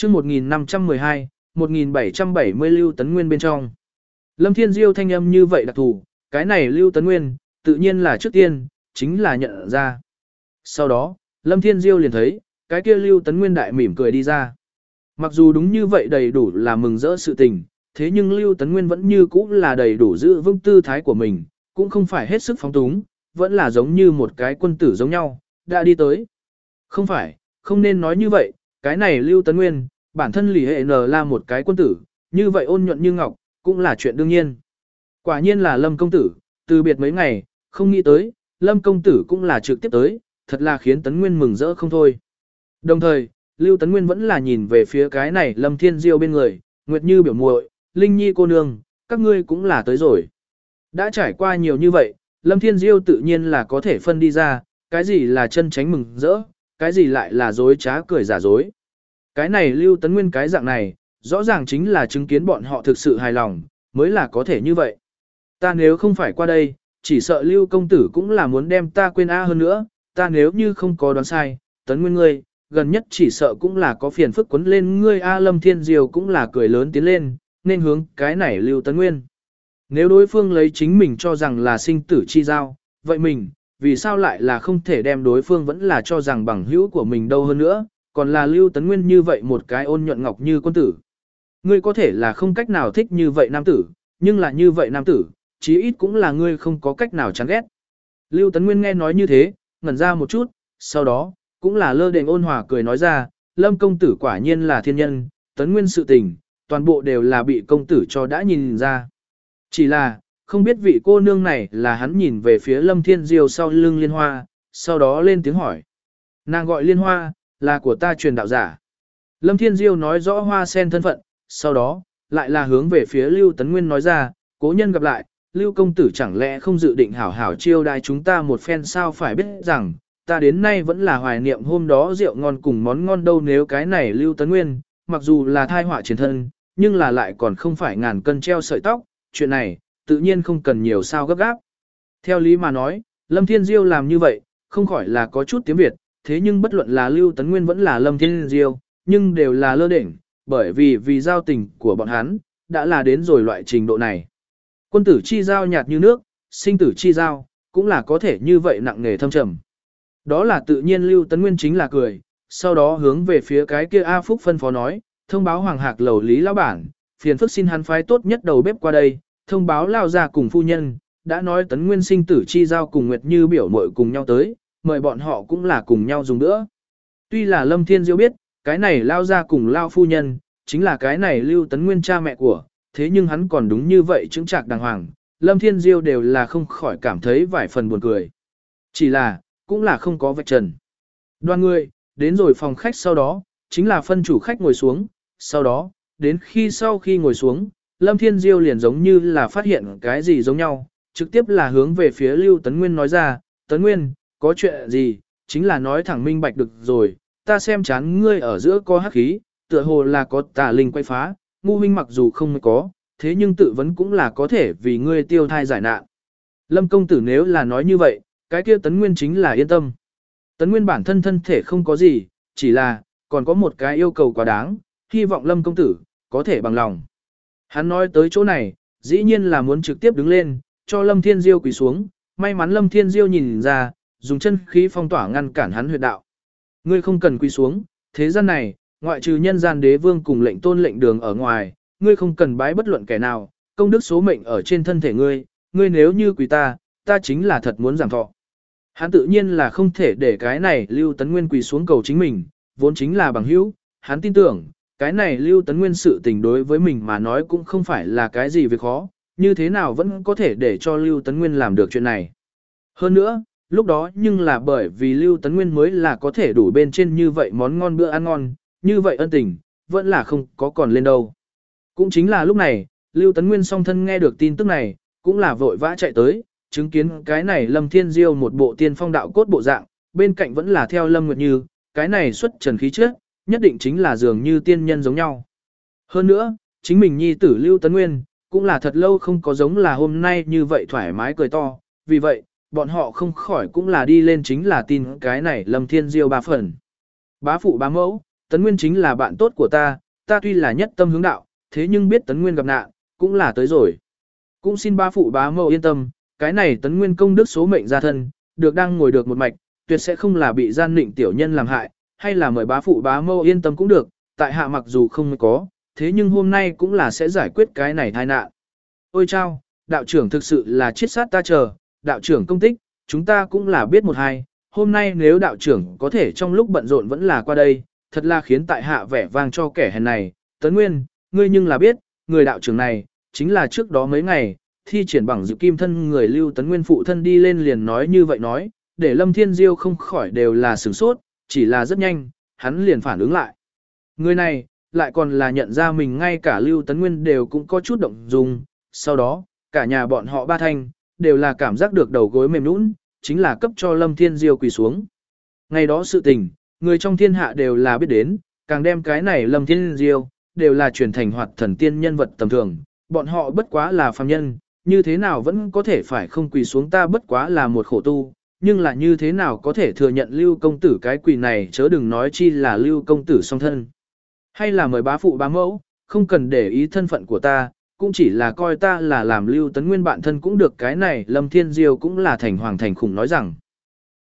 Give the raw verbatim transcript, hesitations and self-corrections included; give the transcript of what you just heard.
chương một nghìn năm trăm mười hai, một nghìn bảy trăm bảy mươi Lưu Tấn Nguyên bên trong. Lâm Thiên Diêu thanh âm như vậy đặc thù, cái này Lưu Tấn Nguyên, tự nhiên là trước tiên, chính là nhận ra. Sau đó, Lâm Thiên Diêu liền thấy, cái kia Lưu Tấn Nguyên đại mỉm cười đi ra. Mặc dù đúng như vậy đầy đủ là mừng rỡ sự tình, thế nhưng Lưu Tấn Nguyên vẫn như cũ là đầy đủ giữ vững tư thái của mình, cũng không phải hết sức phóng túng, vẫn là giống như một cái quân tử giống nhau, đã đi tới. Không phải, không nên nói như vậy, cái này Lưu Tấn Nguyên, bản thân lì hệ nờ là một cái quân tử, như vậy ôn nhuận như ngọc, cũng là chuyện đương nhiên. Quả nhiên là Lâm công tử, từ biệt mấy ngày, không nghĩ tới, Lâm công tử cũng là trực tiếp tới, thật là khiến Tấn Nguyên mừng rỡ không thôi. Đồng thời, Lưu Tấn Nguyên vẫn là nhìn về phía cái này Lâm Thiên Diêu bên người, Nguyệt Như biểu muội, Linh Nhi cô nương, các ngươi cũng là tới rồi. Đã trải qua nhiều như vậy, Lâm Thiên Diêu tự nhiên là có thể phân đi ra, cái gì là chân tránh mừng rỡ, cái gì lại là dối trá cười giả dối. Cái này Lưu Tấn Nguyên cái dạng này, rõ ràng chính là chứng kiến bọn họ thực sự hài lòng, mới là có thể như vậy. Ta nếu không phải qua đây, chỉ sợ Lưu công tử cũng là muốn đem ta quên A hơn nữa, ta nếu như không có đoán sai, Tấn Nguyên ngươi, gần nhất chỉ sợ cũng là có phiền phức quấn lên ngươi A. Lâm Thiên Diêu cũng là cười lớn tiến lên, nên hướng cái này Lưu Tấn Nguyên. Nếu đối phương lấy chính mình cho rằng là sinh tử chi giao, vậy mình, vì sao lại là không thể đem đối phương vẫn là cho rằng bằng hữu của mình đâu hơn nữa, còn là Lưu Tấn Nguyên như vậy một cái ôn nhuận ngọc như quân tử. Ngươi có thể là không cách nào thích như vậy nam tử, nhưng là như vậy nam tử, chí ít cũng là ngươi không có cách nào chán ghét. Lưu Tấn Nguyên nghe nói như thế, ngẩn ra một chút, sau đó, cũng là lơ đễnh ôn hòa cười nói ra, Lâm công tử quả nhiên là thiên nhân, Tấn Nguyên sự tình, toàn bộ đều là bị công tử cho đã nhìn ra. Chỉ là, không biết vị cô nương này là hắn nhìn về phía Lâm Thiên Diêu sau lưng Liên Hoa, sau đó lên tiếng hỏi. Nàng gọi Liên Hoa, là của ta truyền đạo giả. Lâm Thiên Diêu nói rõ Hoa Sen thân phận, sau đó, lại là hướng về phía Lưu Tấn Nguyên nói ra, cố nhân gặp lại, Lưu công tử chẳng lẽ không dự định hảo hảo chiêu đãi chúng ta một phen sao, phải biết rằng, ta đến nay vẫn là hoài niệm hôm đó rượu ngon cùng món ngon đâu. Nếu cái này Lưu Tấn Nguyên, mặc dù là thai họa chiến thân, nhưng là lại còn không phải ngàn cân treo sợi tóc, chuyện này, tự nhiên không cần nhiều sao gấp gáp. Theo lý mà nói, Lâm Thiên Diêu làm như vậy, không khỏi là có chút tiếng Việt, thế nhưng bất luận là Lưu Tấn Nguyên vẫn là Lâm Thiên Diêu, nhưng đều là lơ đỉnh, bởi vì vì giao tình của bọn hắn, đã là đến rồi loại trình độ này. Quân tử chi giao nhạt như nước, sinh tử chi giao, cũng là có thể như vậy nặng nề thâm trầm. Đó là tự nhiên Lưu Tấn Nguyên chính là cười, sau đó hướng về phía cái kia A Phúc phân phó nói, thông báo Hoàng Hạc lầu Lý lão bản, phiền phức xin hắn phái tốt nhất đầu bếp qua đây, thông báo lao ra cùng phu nhân, đã nói Tấn Nguyên sinh tử chi giao cùng Nguyệt Như biểu muội cùng nhau tới, mời bọn họ cũng là cùng nhau dùng nữa. Tuy là Lâm Thiên Diêu biết, cái này lao ra cùng lao phu nhân, chính là cái này Lưu Tấn Nguyên cha mẹ của, thế nhưng hắn còn đúng như vậy chứng trạc đàng hoàng, Lâm Thiên Diêu đều là không khỏi cảm thấy vài phần buồn cười. Chỉ là, cũng là không có vạch trần. Đoàn người, đến rồi phòng khách sau đó, chính là phân chủ khách ngồi xuống, sau đó, đến khi sau khi ngồi xuống, Lâm Thiên Diêu liền giống như là phát hiện cái gì giống nhau, trực tiếp là hướng về phía Lưu Tấn Nguyên nói ra, Tấn Nguyên, có chuyện gì, chính là nói thẳng minh bạch được rồi, ta xem chán ngươi ở giữa có hắc khí, tựa hồ là có tà linh quay phá, ngu huynh mặc dù không có, thế nhưng tự vấn cũng là có thể vì ngươi tiêu thai giải nạn. Lâm công tử nếu là nói như vậy, cái kia Tấn Nguyên chính là yên tâm. Tấn Nguyên bản thân thân thể không có gì, chỉ là, còn có một cái yêu cầu quá đáng, hy vọng Lâm công tử, có thể bằng lòng. Hắn nói tới chỗ này, dĩ nhiên là muốn trực tiếp đứng lên, cho Lâm Thiên Diêu quỳ xuống, may mắn Lâm Thiên Diêu nhìn ra, dùng chân khí phong tỏa ngăn cản hắn huyệt đạo. Ngươi không cần quỳ xuống, thế gian này, ngoại trừ nhân gian đế vương cùng lệnh tôn lệnh đường ở ngoài, ngươi không cần bái bất luận kẻ nào, công đức số mệnh ở trên thân thể ngươi, ngươi nếu như quỳ ta, ta chính là thật muốn giảm thọ. Hắn tự nhiên là không thể để cái này Lưu Tấn Nguyên quỳ xuống cầu chính mình, vốn chính là bằng hữu, hắn tin tưởng, cái này Lưu Tấn Nguyên sự tình đối với mình mà nói cũng không phải là cái gì việc khó, như thế nào vẫn có thể để cho Lưu Tấn Nguyên làm được chuyện này. Hơn nữa, lúc đó nhưng là bởi vì Lưu Tấn Nguyên mới là có thể đủ bên trên như vậy món ngon bữa ăn ngon, như vậy ân tình, vẫn là không có còn lên đâu. Cũng chính là lúc này, Lưu Tấn Nguyên song thân nghe được tin tức này, cũng là vội vã chạy tới, chứng kiến cái này Lâm Thiên Diêu một bộ tiên phong đạo cốt bộ dạng, bên cạnh vẫn là theo Lâm Nguyệt Như, cái này xuất trần khí chất, nhất định chính là dường như tiên nhân giống nhau. Hơn nữa, chính mình nhi tử Lưu Tấn Nguyên, cũng là thật lâu không có giống là hôm nay như vậy thoải mái cười to, vì vậy, bọn họ không khỏi cũng là đi lên chính là tin cái này Lâm Thiên Diêu ba phần. Bá phụ bá mẫu, Tấn Nguyên chính là bạn tốt của ta, ta tuy là nhất tâm hướng đạo, thế nhưng biết Tấn Nguyên gặp nạn, cũng là tới rồi. Cũng xin bá phụ bá mẫu yên tâm, cái này Tấn Nguyên công đức số mệnh gia thân, được đang ngồi được một mạch, tuyệt sẽ không là bị gian nịnh tiểu nhân làm hại, hay là mời bá phụ bá mẫu yên tâm cũng được, tại hạ mặc dù không có, thế nhưng hôm nay cũng là sẽ giải quyết cái này tai nạn. Ôi chao, đạo trưởng thực sự là chiết sát ta chờ, đạo trưởng công tích, chúng ta cũng là biết một hai, hôm nay nếu đạo trưởng có thể trong lúc bận rộn vẫn là qua đây, thật là khiến tại hạ vẻ vang cho kẻ hèn này. Tấn Nguyên, ngươi nhưng là biết, người đạo trưởng này, chính là trước đó mấy ngày, thi triển bằng dự kim thân người Lưu Tấn Nguyên phụ thân đi lên liền nói như vậy nói, để Lâm Thiên Diêu không khỏi đều là sửng sốt, chỉ là rất nhanh, hắn liền phản ứng lại. Người này, lại còn là nhận ra mình ngay cả Lưu Tấn Nguyên đều cũng có chút động dung, sau đó, cả nhà bọn họ ba thanh, đều là cảm giác được đầu gối mềm nũng, chính là cấp cho Lâm Thiên Diêu quỳ xuống. Ngày đó sự tình, người trong thiên hạ đều là biết đến, càng đem cái này Lâm Thiên Diêu, đều là truyền thành hoạt thần tiên nhân vật tầm thường, bọn họ bất quá là phàm nhân, như thế nào vẫn có thể phải không quỳ xuống ta bất quá là một khổ tu, nhưng là như thế nào có thể thừa nhận Lưu công tử cái quỳ này chớ đừng nói chi là Lưu công tử song thân. Hay là mời bá phụ bá mẫu, không cần để ý thân phận của ta, cũng chỉ là coi ta là làm Lưu Tấn Nguyên bạn thân cũng được cái này Lâm Thiên Diêu cũng là thành hoàng thành khủng nói rằng.